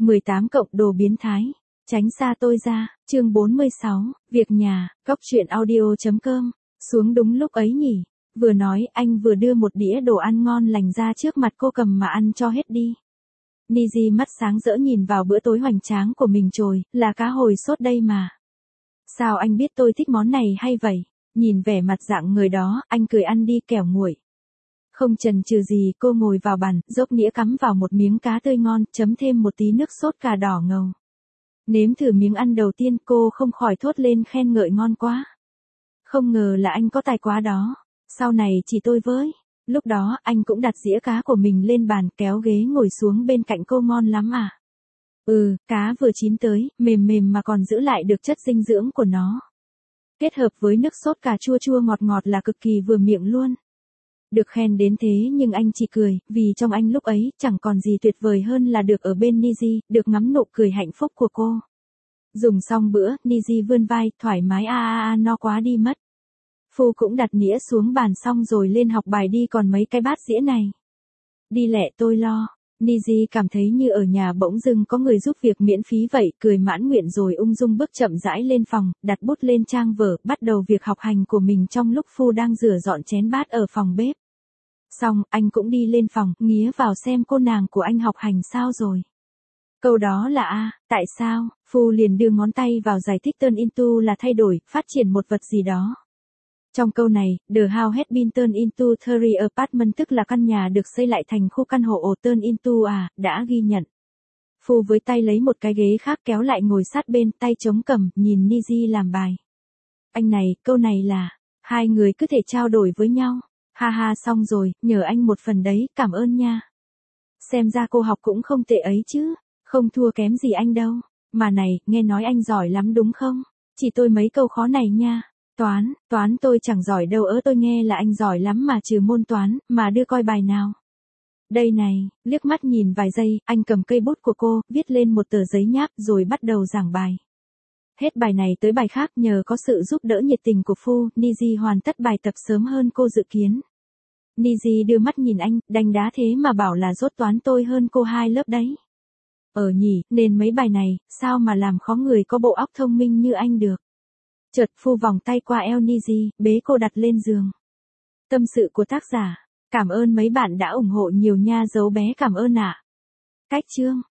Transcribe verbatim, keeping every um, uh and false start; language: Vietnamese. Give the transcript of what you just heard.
mười tám cộng đồ biến thái. Tránh xa tôi ra, chương bốn mươi sáu, việc nhà, góc truyện audio.com, xuống đúng lúc ấy nhỉ. Vừa nói anh vừa đưa một đĩa đồ ăn ngon lành ra trước mặt cô cầm mà ăn cho hết đi. Niji mắt sáng rỡ nhìn vào bữa tối hoành tráng của mình trồi, là cá hồi sốt đây mà. Sao anh biết tôi thích món này hay vậy? Nhìn vẻ mặt dạng người đó, anh cười ăn đi kẻo nguội. Không chần chừ gì cô ngồi vào bàn, dốc nĩa cắm vào một miếng cá tươi ngon, chấm thêm một tí nước sốt cà đỏ ngầu. Nếm thử miếng ăn đầu tiên cô không khỏi thốt lên khen ngợi ngon quá. Không ngờ là anh có tài quá đó, sau này chỉ tôi với. Lúc đó anh cũng đặt dĩa cá của mình lên bàn kéo ghế ngồi xuống bên cạnh cô ngon lắm à. Ừ, cá vừa chín tới, mềm mềm mà còn giữ lại được chất dinh dưỡng của nó. Kết hợp với nước sốt cà chua chua ngọt ngọt là cực kỳ vừa miệng luôn. Được khen đến thế nhưng anh chỉ cười, vì trong anh lúc ấy chẳng còn gì tuyệt vời hơn là được ở bên Niji, được ngắm nụ cười hạnh phúc của cô. Dùng xong bữa, Niji vươn vai, thoải mái a a a no quá đi mất. Phu cũng đặt nĩa xuống bàn xong rồi lên học bài đi còn mấy cái bát dĩa này. Đi lẹ tôi lo. Niji cảm thấy như ở nhà bỗng dưng có người giúp việc miễn phí vậy, cười mãn nguyện rồi ung dung bước chậm rãi lên phòng, đặt bút lên trang vở, bắt đầu việc học hành của mình trong lúc Phu đang rửa dọn chén bát ở phòng bếp. Xong, anh cũng đi lên phòng, nghía vào xem cô nàng của anh học hành sao rồi. Câu đó là a, à, tại sao? Phu liền đưa ngón tay vào giải thích turn into là thay đổi, phát triển một vật gì đó. Trong câu này, the house has been turned into three apartment tức là căn nhà được xây lại thành khu căn hộ turn into à, đã ghi nhận. Phu với tay lấy một cái ghế khác kéo lại ngồi sát bên, tay chống cằm, nhìn Niji làm bài. Anh này, câu này là, hai người cứ thể trao đổi với nhau. Ha ha xong rồi, nhờ anh một phần đấy, cảm ơn nha. Xem ra cô học cũng không tệ ấy chứ, không thua kém gì anh đâu. Mà này, nghe nói anh giỏi lắm đúng không? Chỉ tôi mấy câu khó này nha. Toán, toán tôi chẳng giỏi đâu ớ tôi nghe là anh giỏi lắm mà trừ môn toán, mà đưa coi bài nào. Đây này, liếc mắt nhìn vài giây, anh cầm cây bút của cô, viết lên một tờ giấy nháp rồi bắt đầu giảng bài. Hết bài này tới bài khác nhờ có sự giúp đỡ nhiệt tình của Phu, Niji hoàn tất bài tập sớm hơn cô dự kiến. Niji đưa mắt nhìn anh, đanh đá thế mà bảo là dốt toán tôi hơn cô hai lớp đấy. Ờ nhỉ, nên mấy bài này, sao mà làm khó người có bộ óc thông minh như anh được. Chợt Phu vòng tay qua eo Niji, bế cô đặt lên giường. Tâm sự của tác giả. Cảm ơn mấy bạn đã ủng hộ nhiều nha dấu bé cảm ơn ạ. À. Cách chương.